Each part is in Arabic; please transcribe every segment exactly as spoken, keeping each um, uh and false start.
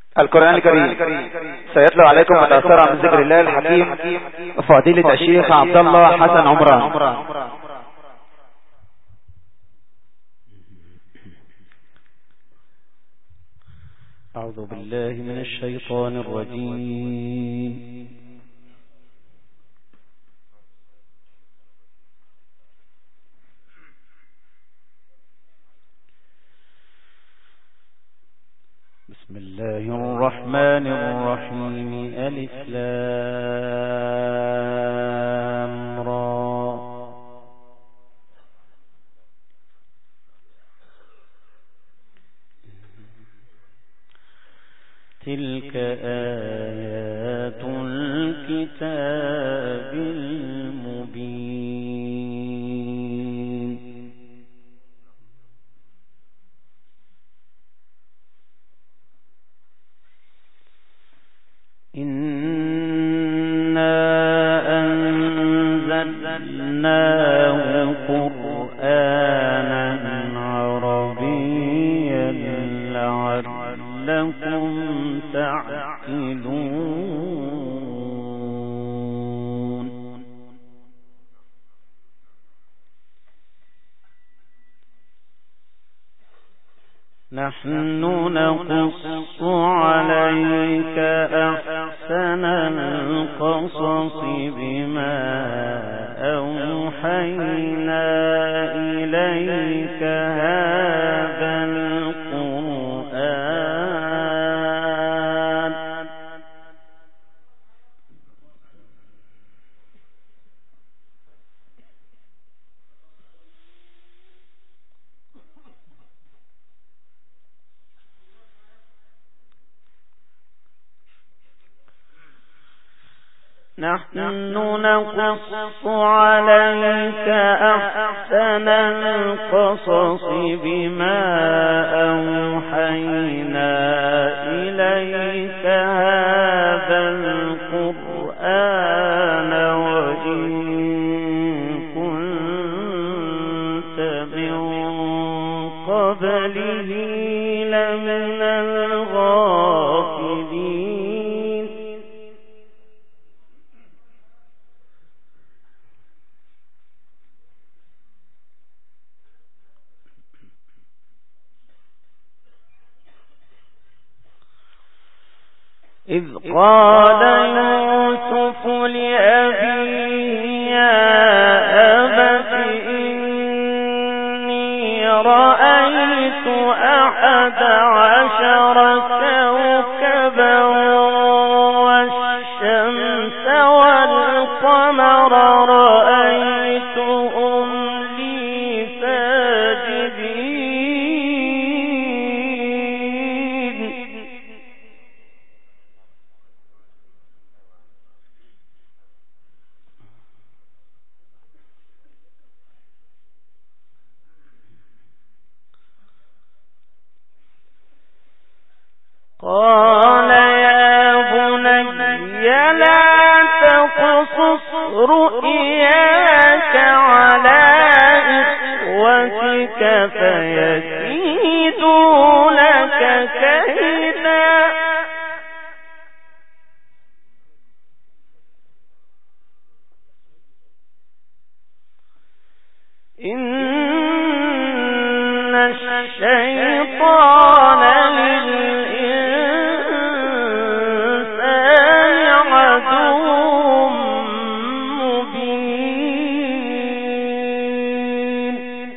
القرآن الكريم سيتلو عليكم متأثرا من ذكر الله الحكيم فضيلة الشيخ عبد الله حسن عمران. أعوذ بالله من الشيطان الرجيم. بسم الله الرحمن الرحيم. ألف لام را. تلك آيات الكتاب المبين. إنا أنزلناه قرآنا عربيا لعلكم تعقلون. نحن نقص عليك أحسن القصص بما أوحينا إليك هذا القرآن نحن نقص عليك أحسن القصص بما أوحينا إليك هذا القرآن وإن كنت من قبله لمن الغافلين. إذ قال يوسف لأبيه يا أبت إني رأيت أحد عشر كوكبا والشمس والقمر رأيتهم لي ساجدين. قال يا بني لا تقصص رؤياك على إخوتك فيكيدوا لك كيدا. إن الشيطان للإنسان عدو مبين.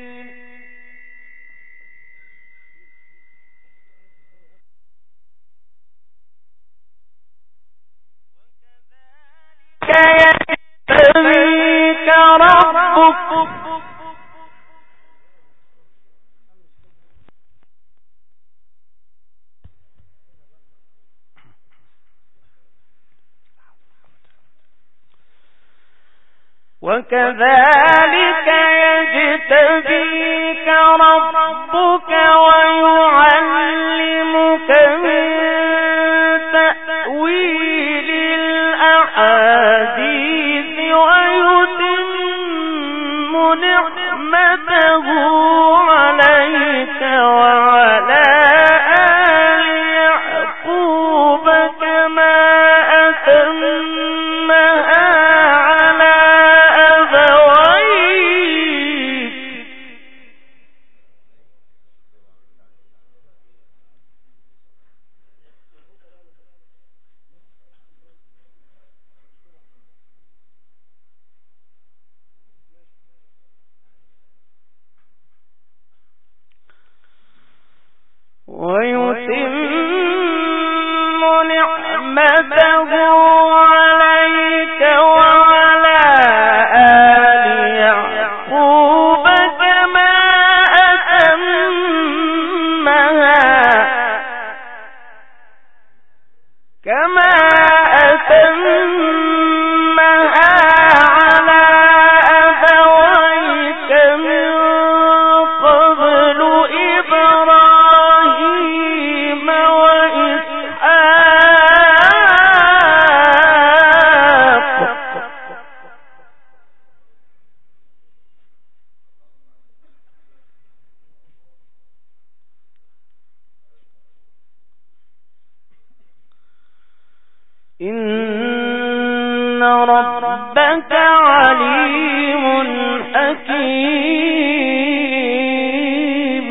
كيجتبيك ربك وكذلك يجتبيك ربك ويعلمك من تأويل الأحاديث ويتم نعمته عليك وعلى آل يعقوب ويتم نعمته عليك وعلى آل يعقوب كما أتمها كما أتمها على أبويك من قبل إبراهيم وإسحاق إن ربك عليم حكيم.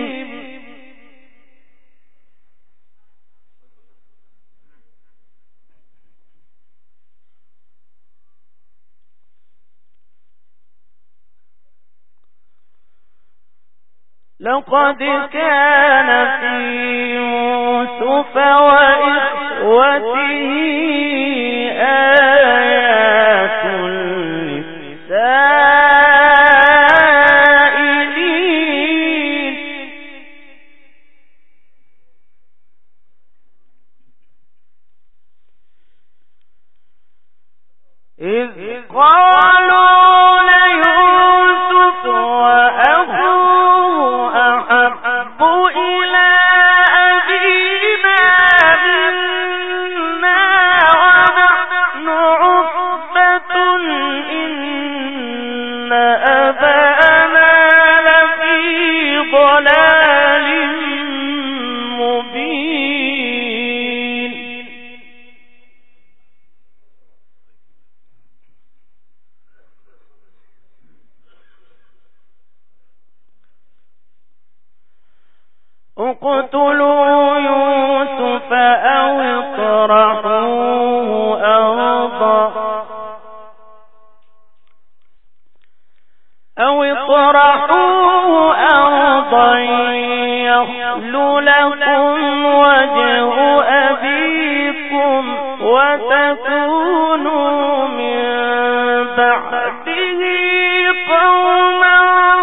لقد كان في يوسف وإخوته آيات للسائلين إذ قالوا ليوسف وأخوه أحب إلى أبينا منا ونحن عصبة إن أبانا لفي ضلال مبين. اقتلوا يوسف أو اطرحوه أرضا أو اطرحوه أرضا يخل لكم وجه أبيكم وتكونوا من بعده قوما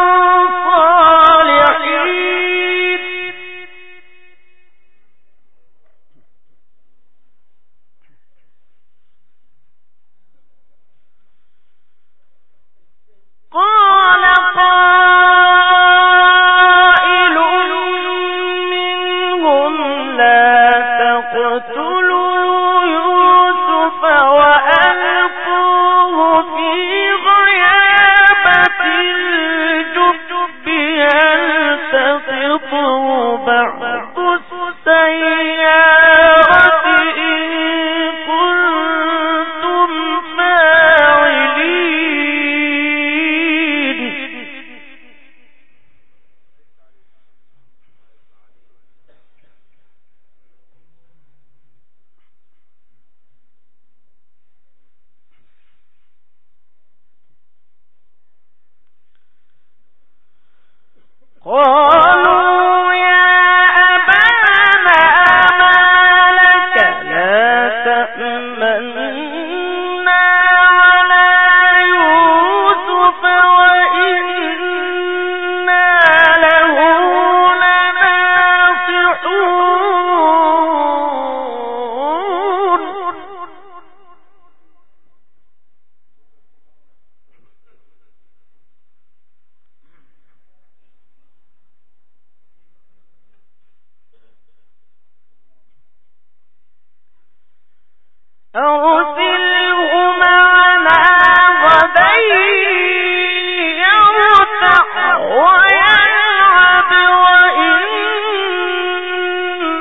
صالحين. قال قائل منهم لا تقتلوا يوسف وألقوه في غيابة الجب يلتقطه بعض السيارة إن كنتم فاعلين. قالوا يا أبانا ما لك لا تأمنا على يوسف وإنا له لناصحون. أرسله معنا غدا يرتع ويلعب وإنا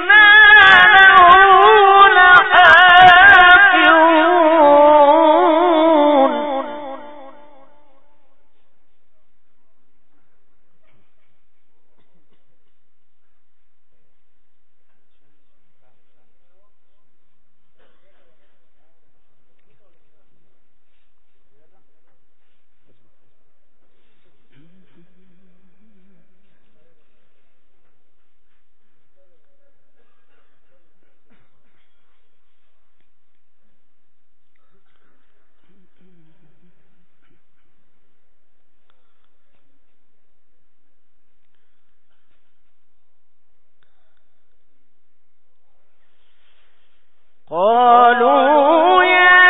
قالوا يا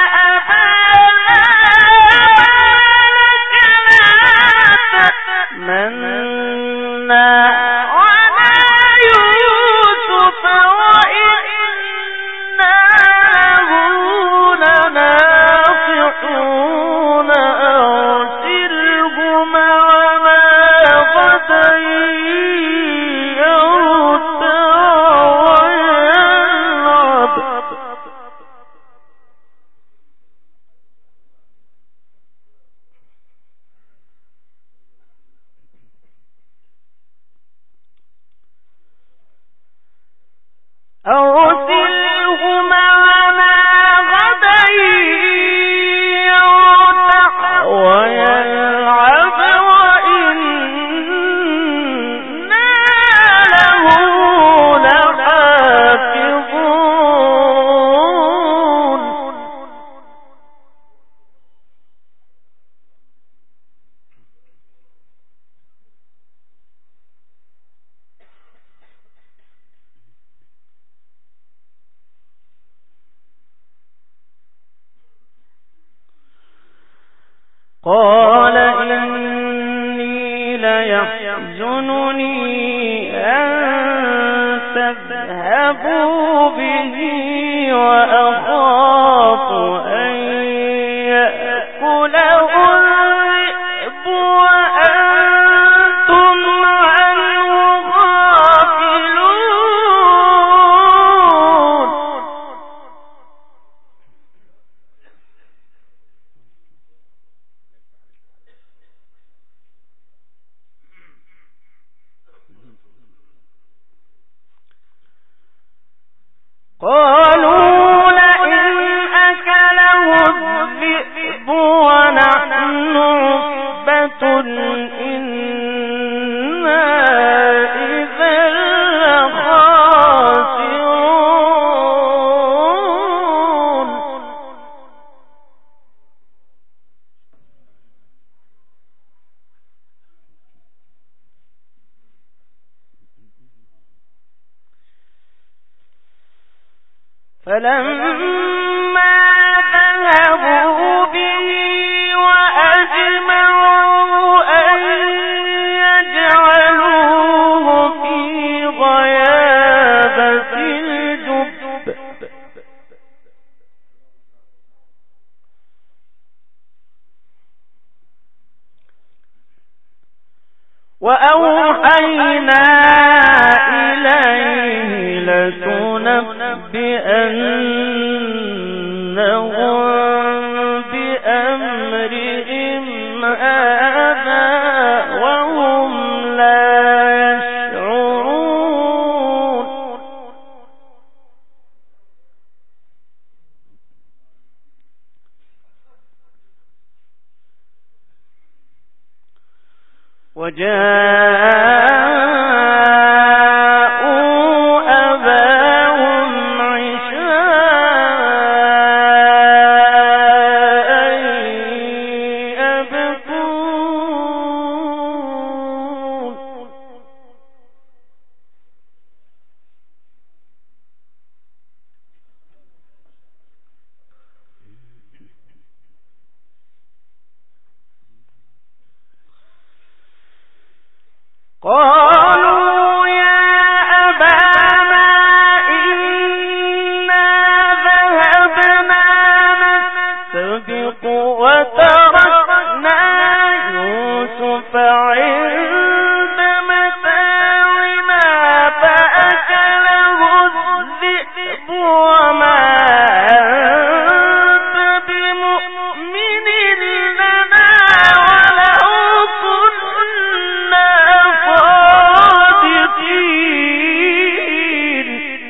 أرسله معنا غدا يرتع ويلعب وإنا له لحافظون. قال إني ليحزنني أن تذهبوا به وأخاف أن يأكله الذئب وأنتم عنه غافلون. قالوا لئن أكله الذئب ونحن عصبة إنا إذا لخاسرون. فلما ذهبوا به وأجمعوا أن يجعلوه في غيابة الجب وأوحينا إليه لتنبئنهم بأمرهم هذا وهم لا يشعرون. وجاءوا أباهم عشاء يبكون. قالوا يا أبانا إنا ذهبنا نستبق وتركنا يوسف عند متاعنا فأكله الذئب وما أنت بمؤمن لنا ولو كنا صادقين.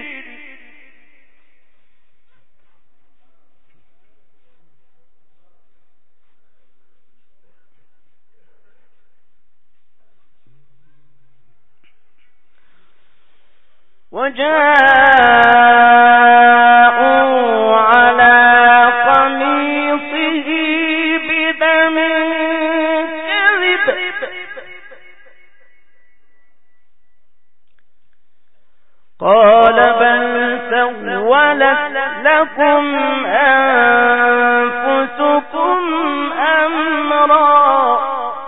وجاءوا على قميصه بدم كذب قال بل سولت لكم أنفسكم أمرا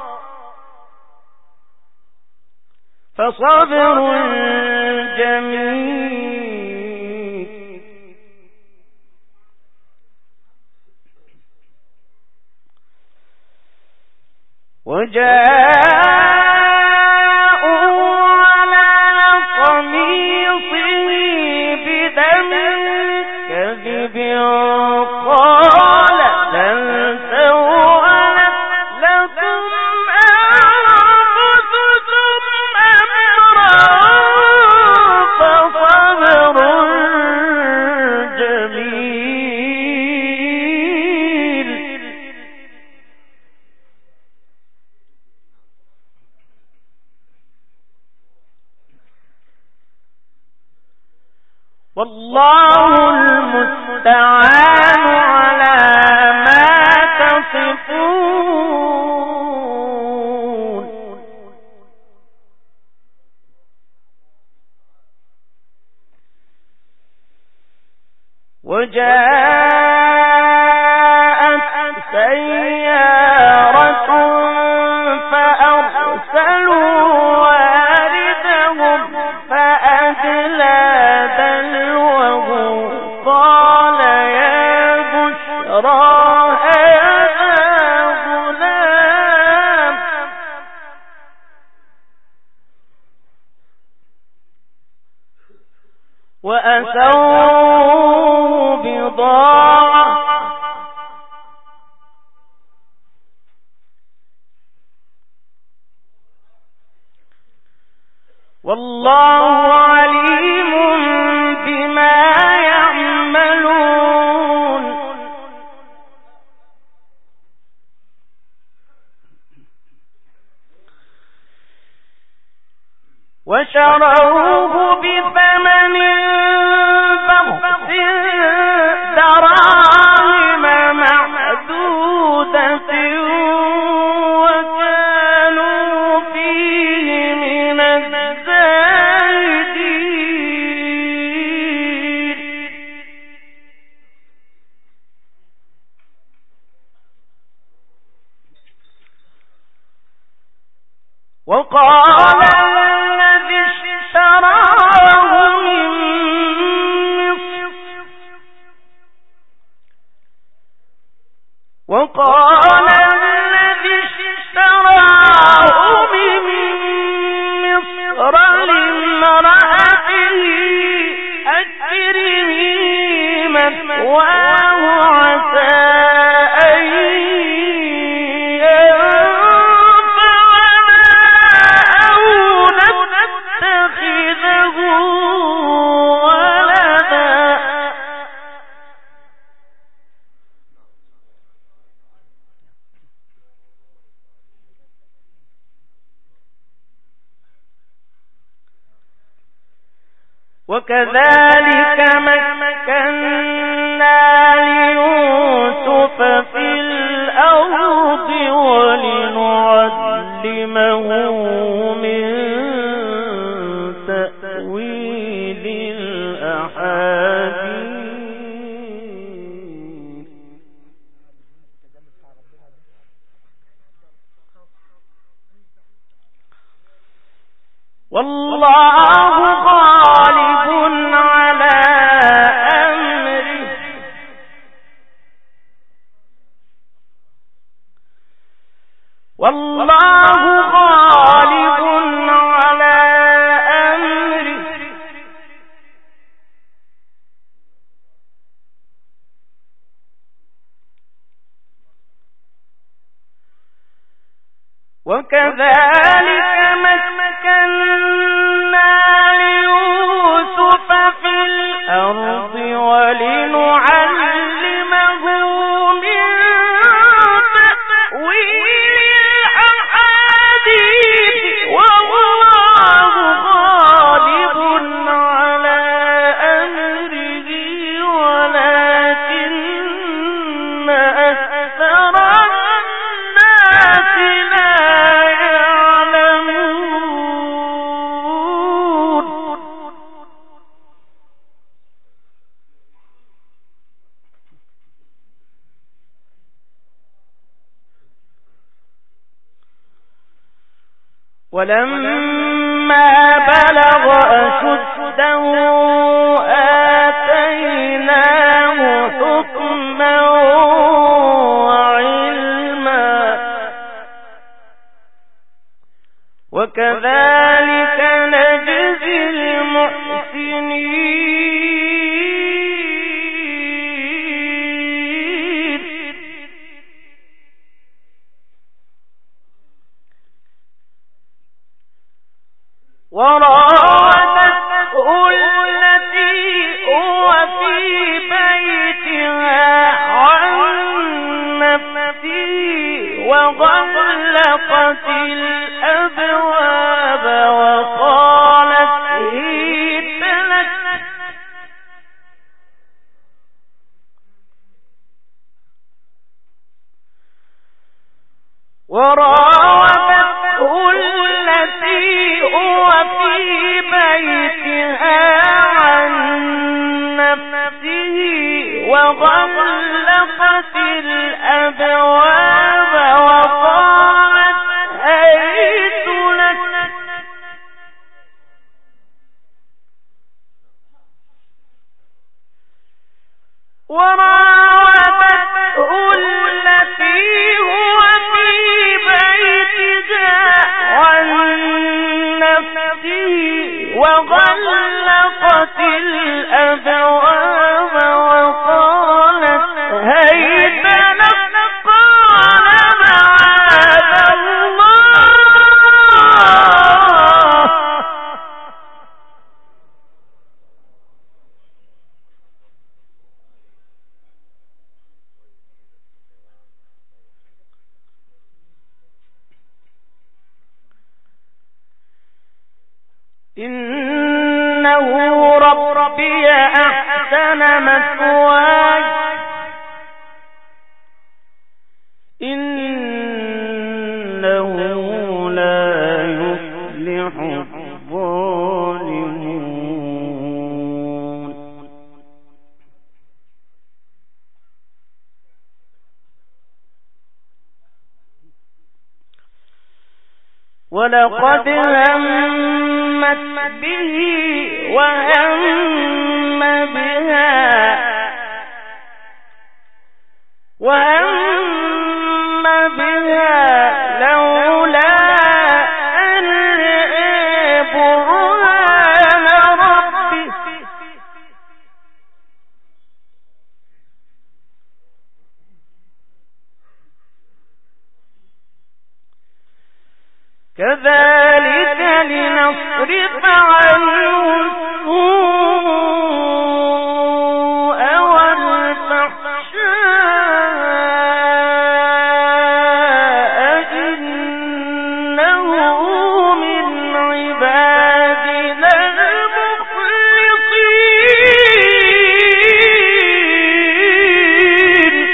فصبر جميل وجاءوا على قميصه بدم كذب قال بل سولت لكم أنفسكم أمرا فصبر جميل والله المستعان على ما تصفون وجاءت سيارة فأرسلوا واردهم فأدلى دلوه قال يا بشرى هذا غلام وأسروا بضاعة والله عليم بما يعملون وشروه بثمن بخس دراهم معدودة وكانوا فيه من الزاهدين وقال الذي اشتراه من مصر وقال الذي اشتراه من مصر لامرأته أكرمي مثواه عسى أن ينفعنا أو نتخذه ولدا وكذلك مكنا ليوسف في الأرض ولنعلمه من تأويل الأحاديث والله غالب على أمره والله غالب على أمره وكذلك مكنا ليوسف في الأرض ولنعلمه من تأويل الأحاديث والله غالب على أمره ولكن أكثر الناس لا يعلمون ولما بلغ أشده آتيناه حكما وعلما وكذلك نجزي المحسنين وراودته التي هو في بيتها عن نفسه وغلقت الأبواب وقالت هيت لك وراودته التي هو في بيتها عن نفسه وغلقت الأبواب وقالت هيت لك وراودته التي هو في بيتها عن نفسه وغلقت الأبواب وقالت هيت لك قال معاذ الله إنه ربي أحسن مثواي إنه لا يفلح الظالمون ولقد همت به وهم بها وهم بها لولا أن رأى برهان ربه كذلك لنصرف عنه السوء والفحشاء إنه من عبادنا المخلصين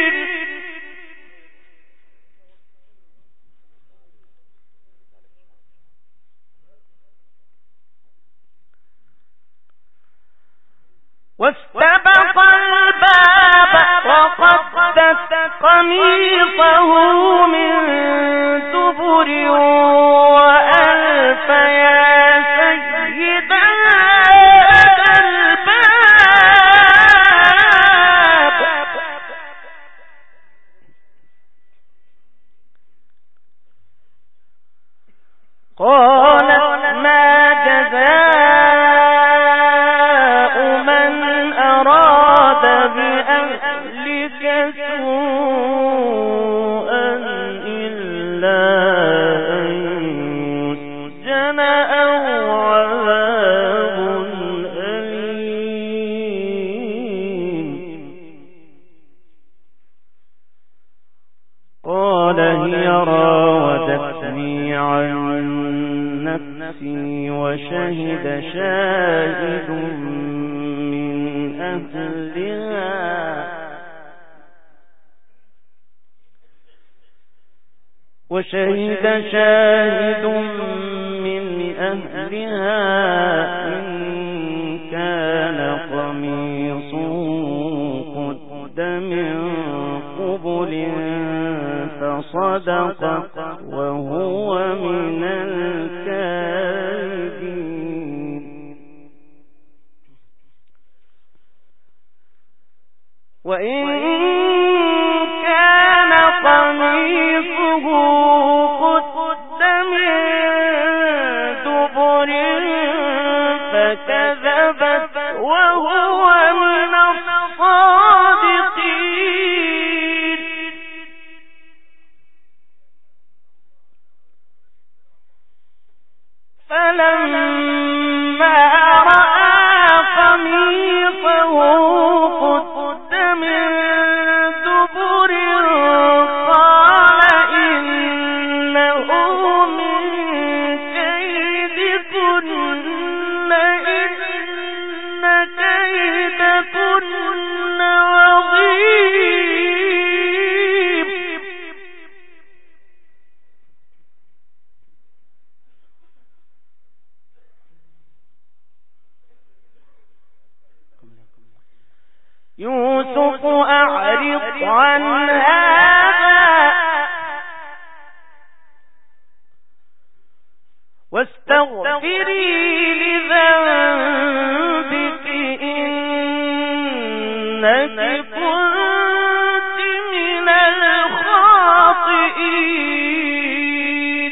واستبق الباب وقدت قميصه من دبر وألف يا سيدها لدى الباب قالت ما جزاء من أراد بأهلك سوءا إلا أن يسجن أو عذاب أليم قال هي راودتني عن نفسي وشهد شاهد من أهلها وشهد شاهد من أهلها إن كان قميصه قد من قبل فصدق وهو من الكاذبين وإن كان قميصه قد من دبر فكذبت وهو من الصادقين فلما رأى قميصه قد من دبر قال إنه من كيدكن إن كيدكن عظيم يوسف أعرض عن هذا واستغفري لذنبك إنك كنت من الخاطئين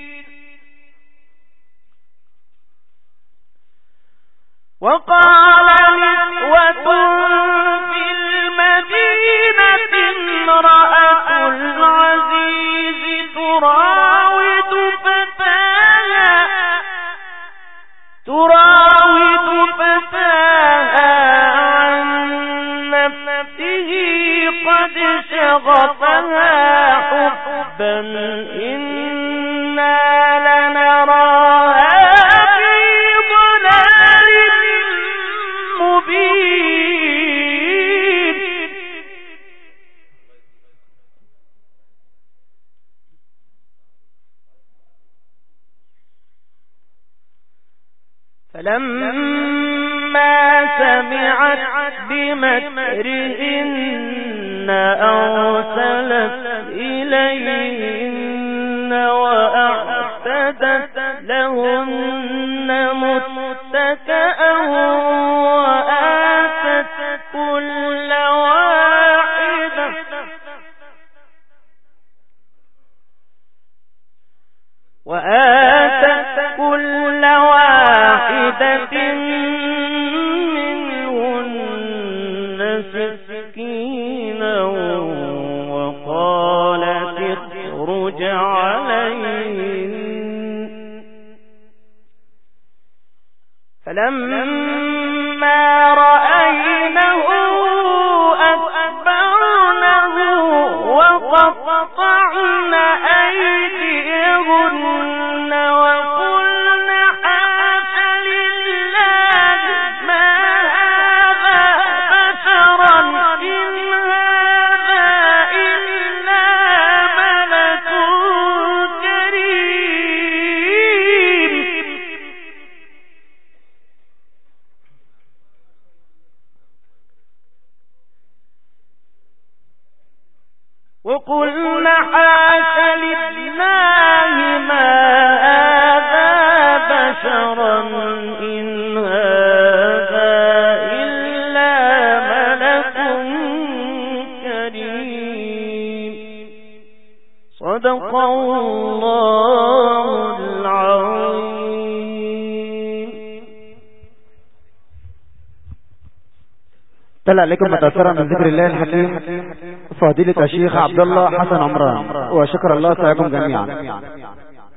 وقال نسوة في المدينة امرأة العزيز تراود فتاها تراود فتاها عن نفسه قد شغفها حبا إنا لنراها في ضلال مبين فلما سمعت بمكرهن أرسلت إليهن وأعتدت لهن متكئا وآتت كل واحدة وآتت كل واحدة منهن سكينا وقالت اخرج عليهن فلما رأينه أكبرنه وقطعن أيديهن وقلن حاش لله ما هذا بشرا إن هذا إلا ملك كريم وقلن حاش لله ما هذا بشرا إن هذا إلا ملك كريم صدق الله العظيم. تلا عليكم متأثرا من ذكر الله الحكيم فضيلة الشيخ عبد الله حسن عمران وشكر الله سعيكم جميعا.